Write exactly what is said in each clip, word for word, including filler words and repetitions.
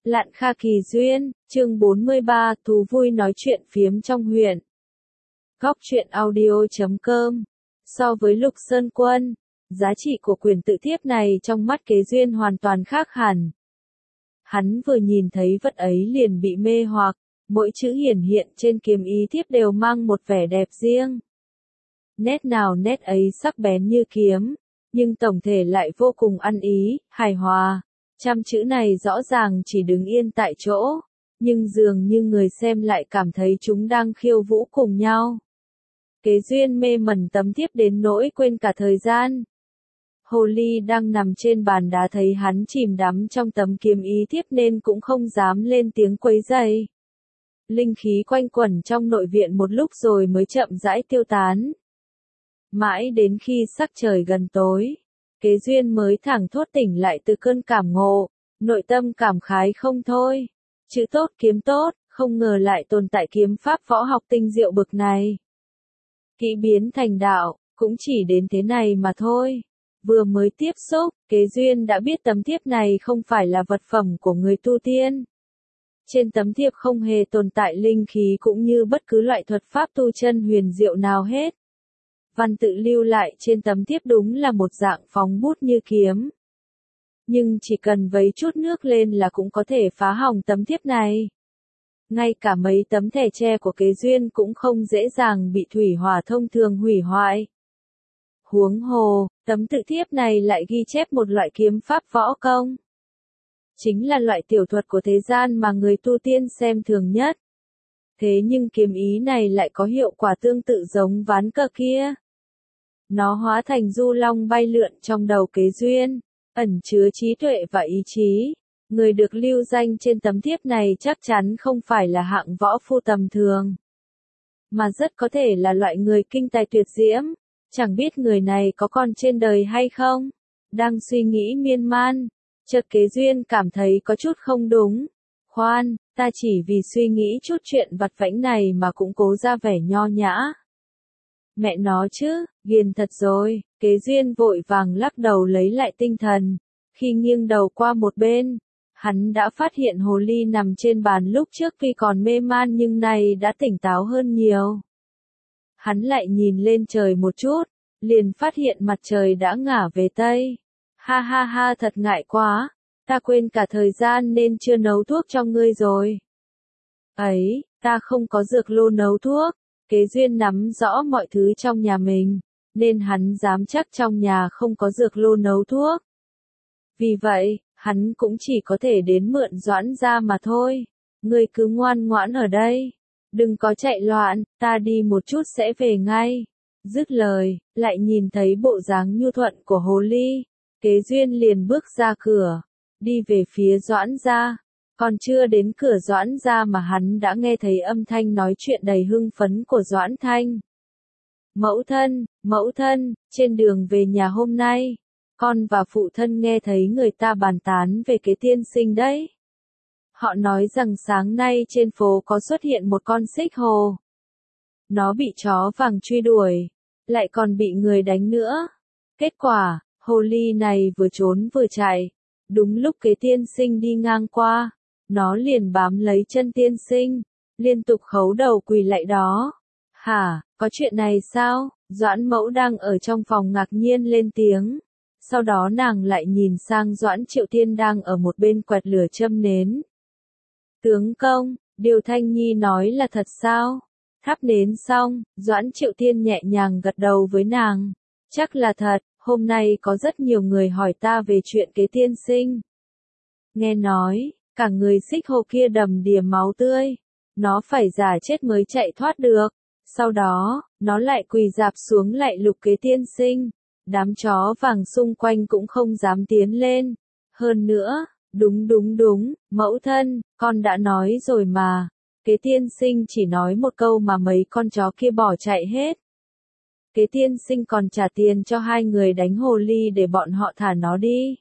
Lạn Kha Kỳ Duyên, chương bốn mươi ba, thú vui nói chuyện phiếm trong huyện. Góc truyện audio chấm com. So với Lục Sơn Quân, giá trị của quyển tự thiếp này trong mắt Kế Duyên hoàn toàn khác hẳn. Hắn vừa nhìn thấy vật ấy liền bị mê hoặc, mỗi chữ hiển hiện trên kiếm ý thiếp đều mang một vẻ đẹp riêng. Nét nào nét ấy sắc bén như kiếm, nhưng tổng thể lại vô cùng ăn ý, hài hòa. Trăm chữ này rõ ràng chỉ đứng yên tại chỗ, nhưng dường như người xem lại cảm thấy chúng đang khiêu vũ cùng nhau. Kế Duyên mê mẩn tấm thiếp đến nỗi quên cả thời gian. Hồ ly đang nằm trên bàn đá thấy hắn chìm đắm trong tấm kiếm ý thiếp nên cũng không dám lên tiếng quấy rầy. Linh khí quanh quẩn trong nội viện một lúc rồi mới chậm rãi tiêu tán. Mãi đến khi sắc trời gần tối, Kế Duyên mới thẳng thốt tỉnh lại từ cơn cảm ngộ, nội tâm cảm khái không thôi. Chữ tốt kiếm tốt, không ngờ lại tồn tại kiếm pháp võ học tinh diệu bực này. Kỹ biến thành đạo, cũng chỉ đến thế này mà thôi. Vừa mới tiếp xúc, Kế Duyên đã biết tấm thiếp này không phải là vật phẩm của người tu tiên. Trên tấm thiếp không hề tồn tại linh khí cũng như bất cứ loại thuật pháp tu chân huyền diệu nào hết. Văn tự lưu lại trên tấm thiếp đúng là một dạng phóng bút như kiếm. Nhưng chỉ cần vấy chút nước lên là cũng có thể phá hỏng tấm thiếp này. Ngay cả mấy tấm thẻ tre của Kế Duyên cũng không dễ dàng bị thủy hỏa thông thường hủy hoại. Huống hồ, tấm tự thiếp này lại ghi chép một loại kiếm pháp võ công. Chính là loại tiểu thuật của thế gian mà người tu tiên xem thường nhất. Thế nhưng kiếm ý này lại có hiệu quả tương tự giống ván cờ kia. Nó hóa thành du long bay lượn trong đầu Kế Duyên, ẩn chứa trí tuệ và ý chí. Người được lưu danh trên tấm thiếp này chắc chắn không phải là hạng võ phu tầm thường, mà rất có thể là loại người kinh tài tuyệt diễm. Chẳng biết người này có còn trên đời hay không? Đang suy nghĩ miên man, chợt Kế Duyên cảm thấy có chút không đúng. Khoan, ta chỉ vì suy nghĩ chút chuyện vặt vãnh này mà cũng cố ra vẻ nho nhã. Mẹ nó chứ, ghiền thật rồi. Kế Duyên vội vàng lắc đầu lấy lại tinh thần. Khi nghiêng đầu qua một bên, hắn đã phát hiện hồ ly nằm trên bàn lúc trước tuy còn mê man nhưng nay đã tỉnh táo hơn nhiều. Hắn lại nhìn lên trời một chút, liền phát hiện mặt trời đã ngả về Tây. Ha ha ha, thật ngại quá, ta quên cả thời gian nên chưa nấu thuốc cho ngươi rồi. Ấy, ta không có dược lô nấu thuốc. Kế Duyên nắm rõ mọi thứ trong nhà mình, nên hắn dám chắc trong nhà không có dược lô nấu thuốc. Vì vậy, hắn cũng chỉ có thể đến mượn Doãn ra mà thôi. Ngươi cứ ngoan ngoãn ở đây, đừng có chạy loạn, ta đi một chút sẽ về ngay. Dứt lời, lại nhìn thấy bộ dáng nhu thuận của hồ ly. Kế Duyên liền bước ra cửa, đi về phía Doãn gia. Còn chưa đến cửa Doãn gia mà hắn đã nghe thấy âm thanh nói chuyện đầy hưng phấn của Doãn Thanh. Mẫu thân, mẫu thân, trên đường về nhà hôm nay, con và phụ thân nghe thấy người ta bàn tán về Kế tiên sinh đấy. Họ nói rằng sáng nay trên phố có xuất hiện một con xích hồ. Nó bị chó vàng truy đuổi, lại còn bị người đánh nữa. Kết quả, hồ ly này vừa trốn vừa chạy. Đúng lúc Kế tiên sinh đi ngang qua, nó liền bám lấy chân tiên sinh, liên tục khấu đầu quỳ lạy đó. Hả, có chuyện này sao? Doãn mẫu đang ở trong phòng ngạc nhiên lên tiếng. Sau đó nàng lại nhìn sang Doãn Triệu Tiên đang ở một bên quẹt lửa châm nến. Tướng công, điều Thanh Nhi nói là thật sao? Thắp nến xong, Doãn Triệu Tiên nhẹ nhàng gật đầu với nàng. Chắc là thật, hôm nay có rất nhiều người hỏi ta về chuyện Kế tiên sinh. Nghe nói, cả người xích hồ kia đầm đìa máu tươi. Nó phải giả chết mới chạy thoát được. Sau đó, nó lại quỳ rạp xuống lạy lục Kế tiên sinh. Đám chó vàng xung quanh cũng không dám tiến lên. Hơn nữa, đúng đúng đúng, mẫu thân, con đã nói rồi mà. Kế tiên sinh chỉ nói một câu mà mấy con chó kia bỏ chạy hết. Kế tiên sinh còn trả tiền cho hai người đánh hồ ly để bọn họ thả nó đi.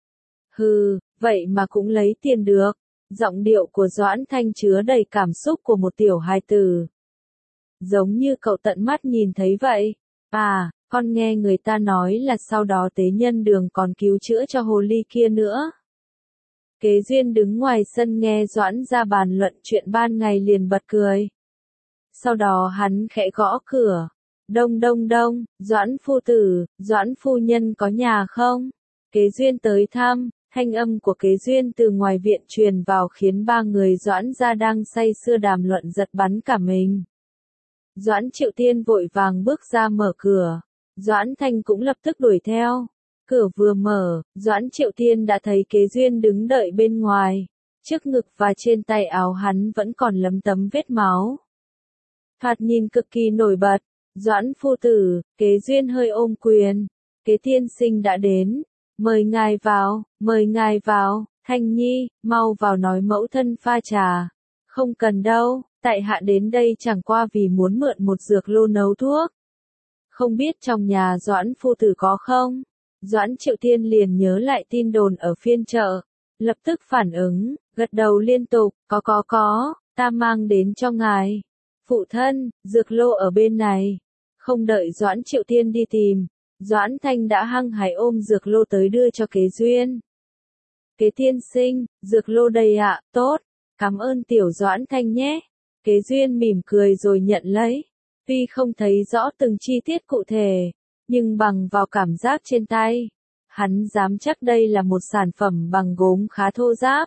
Hừ, vậy mà cũng lấy tiền được. Giọng điệu của Doãn Thanh chứa đầy cảm xúc của một tiểu hài tử. Giống như cậu tận mắt nhìn thấy vậy. À, con nghe người ta nói là sau đó tế nhân đường còn cứu chữa cho hồ ly kia nữa. Kế Duyên đứng ngoài sân nghe Doãn gia bàn luận chuyện ban ngày liền bật cười. Sau đó hắn khẽ gõ cửa. Đông đông đông, Doãn phu tử, Doãn phu nhân có nhà không? Kế Duyên tới thăm, thanh âm của Kế Duyên từ ngoài viện truyền vào khiến ba người Doãn gia đang say sưa đàm luận giật bắn cả mình. Doãn Triệu Tiên vội vàng bước ra mở cửa. Doãn Thanh cũng lập tức đuổi theo. Cửa vừa mở, Doãn Triệu Tiên đã thấy Kế Duyên đứng đợi bên ngoài. Trước ngực và trên tay áo hắn vẫn còn lấm tấm vết máu. Thoạt nhìn cực kỳ nổi bật. Doãn phu tử, Kế Duyên hơi ôm quyền. Kế tiên sinh đã đến. Mời ngài vào, mời ngài vào. Thanh Nhi, mau vào nói mẫu thân pha trà. Không cần đâu, tại hạ đến đây chẳng qua vì muốn mượn một dược lô nấu thuốc. Không biết trong nhà Doãn phu tử có không? Doãn Triệu Tiên liền nhớ lại tin đồn ở phiên chợ. Lập tức phản ứng, gật đầu liên tục, có có có, ta mang đến cho ngài. Phụ thân, dược lô ở bên này. Không đợi Doãn Triệu Tiên đi tìm, Doãn Thanh đã hăng hái ôm dược lô tới đưa cho Kế Duyên. Kế tiên sinh, dược lô đây ạ, tốt, cảm ơn tiểu Doãn Thanh nhé. Kế Duyên mỉm cười rồi nhận lấy. Tuy không thấy rõ từng chi tiết cụ thể, nhưng bằng vào cảm giác trên tay, hắn dám chắc đây là một sản phẩm bằng gốm khá thô ráp.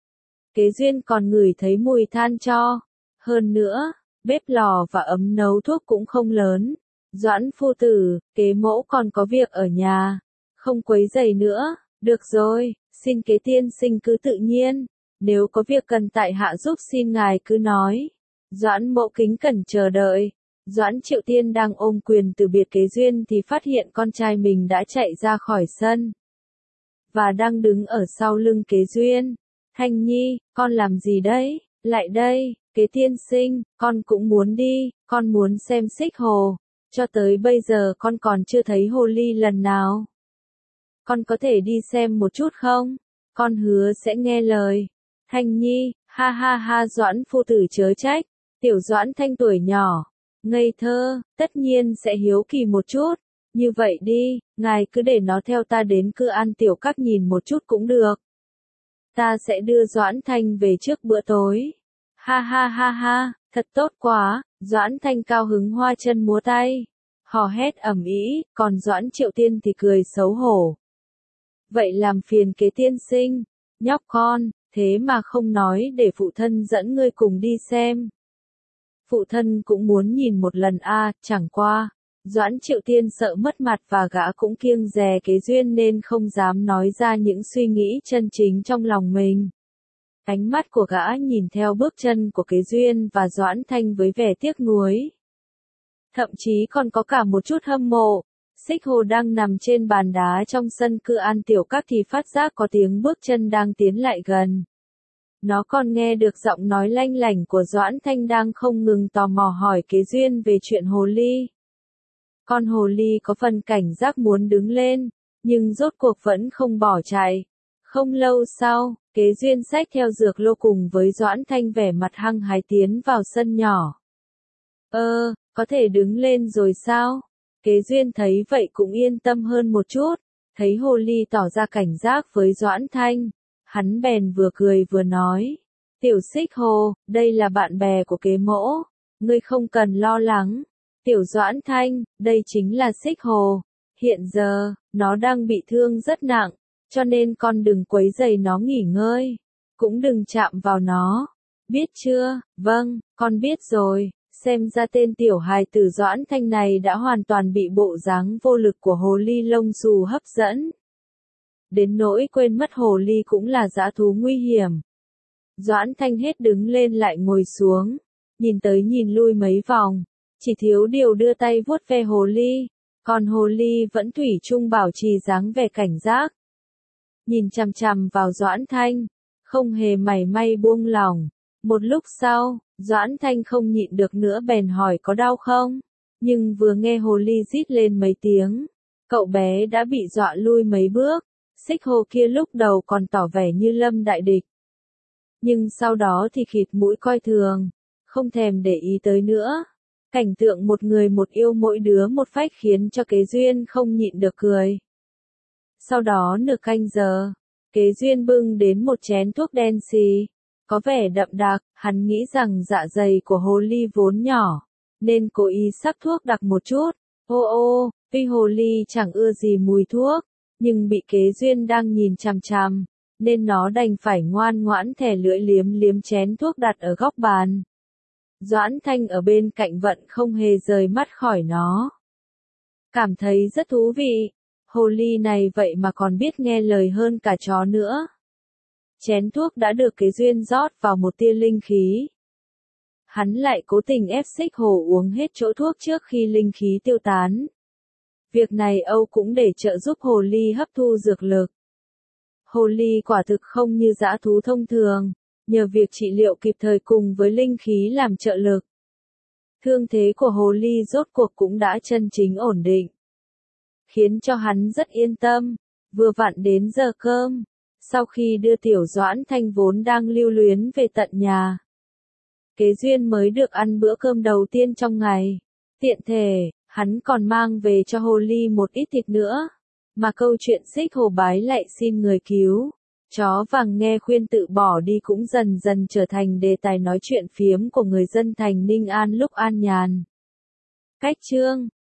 Kế Duyên còn ngửi thấy mùi than tro. Hơn nữa, bếp lò và ấm nấu thuốc cũng không lớn. Doãn phu tử, Kế mẫu còn có việc ở nhà. Không quấy rầy nữa, được rồi, xin Kế tiên sinh cứ tự nhiên. Nếu có việc cần tại hạ giúp xin ngài cứ nói. Doãn mẫu kính cẩn chờ đợi. Doãn Triệu Tiên đang ôm quyền từ biệt Kế Duyên thì phát hiện con trai mình đã chạy ra khỏi sân. Và đang đứng ở sau lưng Kế Duyên. Thanh Nhi, con làm gì đấy? Lại đây, Kế tiên sinh, con cũng muốn đi, con muốn xem xích hồ. Cho tới bây giờ con còn chưa thấy hồ ly lần nào. Con có thể đi xem một chút không? Con hứa sẽ nghe lời. Thanh Nhi, ha ha ha Doãn phu tử chớ trách. Tiểu Doãn Thanh tuổi nhỏ, ngây thơ, tất nhiên sẽ hiếu kỳ một chút. Như vậy đi, ngài cứ để nó theo ta đến Cư An Tiểu Các nhìn một chút cũng được. Ta sẽ đưa Doãn Thanh về trước bữa tối. Ha ha ha ha, thật tốt quá. Doãn Thanh cao hứng hoa chân múa tay, hò hét ầm ĩ, còn Doãn Triệu Tiên thì cười xấu hổ. Vậy làm phiền Kế tiên sinh, nhóc con, thế mà không nói để phụ thân dẫn ngươi cùng đi xem. Phụ thân cũng muốn nhìn một lần a, à, chẳng qua. Doãn Triệu Tiên sợ mất mặt và gã cũng kiêng dè Kế Duyên nên không dám nói ra những suy nghĩ chân chính trong lòng mình. Ánh mắt của gã nhìn theo bước chân của Kế Duyên và Doãn Thanh với vẻ tiếc nuối. Thậm chí còn có cả một chút hâm mộ. Xích hồ đang nằm trên bàn đá trong sân Cư An Tiểu Các thì phát giác có tiếng bước chân đang tiến lại gần. Nó còn nghe được giọng nói lanh lảnh của Doãn Thanh đang không ngừng tò mò hỏi Kế Duyên về chuyện hồ ly. Con hồ ly có phần cảnh giác muốn đứng lên, nhưng rốt cuộc vẫn không bỏ chạy. Không lâu sau, Kế Duyên xách theo dược lô cùng với Doãn Thanh vẻ mặt hăng hái tiến vào sân nhỏ. Ơ, có thể đứng lên rồi sao? Kế Duyên thấy vậy cũng yên tâm hơn một chút, thấy hồ ly tỏ ra cảnh giác với Doãn Thanh. Hắn bèn vừa cười vừa nói. Tiểu Xích Hồ, đây là bạn bè của Kế mẫu, ngươi không cần lo lắng. Tiểu Doãn Thanh, đây chính là Xích Hồ. Hiện giờ, nó đang bị thương rất nặng, cho nên con đừng quấy rầy nó nghỉ ngơi. Cũng đừng chạm vào nó. Biết chưa? Vâng, con biết rồi. Xem ra tên tiểu hài tử Doãn Thanh này đã hoàn toàn bị bộ dáng vô lực của hồ ly lông xù hấp dẫn. Đến nỗi quên mất hồ ly cũng là dã thú nguy hiểm. Doãn Thanh hết đứng lên lại ngồi xuống, nhìn tới nhìn lui mấy vòng, chỉ thiếu điều đưa tay vuốt ve hồ ly, còn hồ ly vẫn thủy chung bảo trì dáng vẻ cảnh giác. Nhìn chằm chằm vào Doãn Thanh, không hề mảy may buông lỏng. Một lúc sau, Doãn Thanh không nhịn được nữa bèn hỏi có đau không? Nhưng vừa nghe hồ ly rít lên mấy tiếng, cậu bé đã bị dọa lui mấy bước. Xích hồ kia lúc đầu còn tỏ vẻ như lâm đại địch. Nhưng sau đó thì khịt mũi coi thường, không thèm để ý tới nữa. Cảnh tượng một người một yêu mỗi đứa một phách khiến cho Kế Duyên không nhịn được cười. Sau đó nửa canh giờ, Kế Duyên bưng đến một chén thuốc đen xì, có vẻ đậm đặc, hắn nghĩ rằng dạ dày của hồ ly vốn nhỏ, nên cố ý sắc thuốc đặc một chút. Ô ô, tuy hồ ly chẳng ưa gì mùi thuốc, nhưng bị Kế Duyên đang nhìn chằm chằm, nên nó đành phải ngoan ngoãn thè lưỡi liếm liếm chén thuốc đặt ở góc bàn. Doãn Thanh ở bên cạnh vẫn không hề rời mắt khỏi nó. Cảm thấy rất thú vị, hồ ly này vậy mà còn biết nghe lời hơn cả chó nữa. Chén thuốc đã được Kế Duyên rót vào một tia linh khí. Hắn lại cố tình ép xích hồ uống hết chỗ thuốc trước khi linh khí tiêu tán. Việc này Âu cũng để trợ giúp hồ ly hấp thu dược lực. Hồ ly quả thực không như dã thú thông thường, nhờ việc trị liệu kịp thời cùng với linh khí làm trợ lực. Thương thế của hồ ly rốt cuộc cũng đã chân chính ổn định, khiến cho hắn rất yên tâm. Vừa vặn đến giờ cơm, sau khi đưa Tiểu Doãn Thanh vốn đang lưu luyến về tận nhà, Kế Duyên mới được ăn bữa cơm đầu tiên trong ngày. Tiện thể, hắn còn mang về cho hồ ly một ít thịt nữa, mà câu chuyện xích hồ bái lạy xin người cứu, chó vàng nghe khuyên tự bỏ đi cũng dần dần trở thành đề tài nói chuyện phiếm của người dân thành Ninh An lúc an nhàn. Cách chương